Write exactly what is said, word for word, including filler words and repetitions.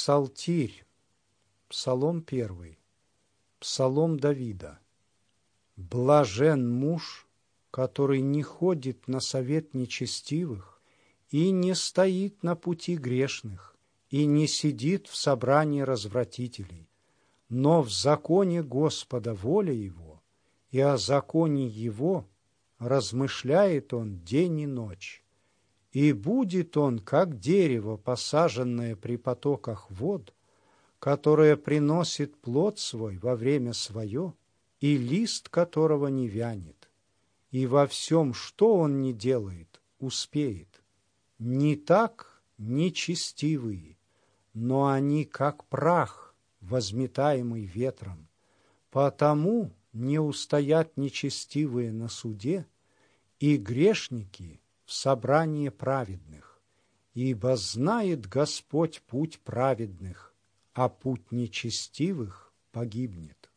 Псалтирь, Псалом первый, Псалом Давида. Блажен муж, который не ходит на совет нечестивых и не стоит на пути грешных и не сидит в собрании развратителей, но в законе Господа воля его, и о законе его размышляет он день и ночь. И будет он, как дерево, посаженное при потоках вод, которое приносит плод свой во время свое, и лист которого не вянет. И во всем, что он ни делает, успеет. Не так нечестивые, но они, как прах, возметаемый ветром. Потому не устоят нечестивые на суде, и грешники в собрании праведных, ибо знает Господь путь праведных, а путь нечестивых погибнет.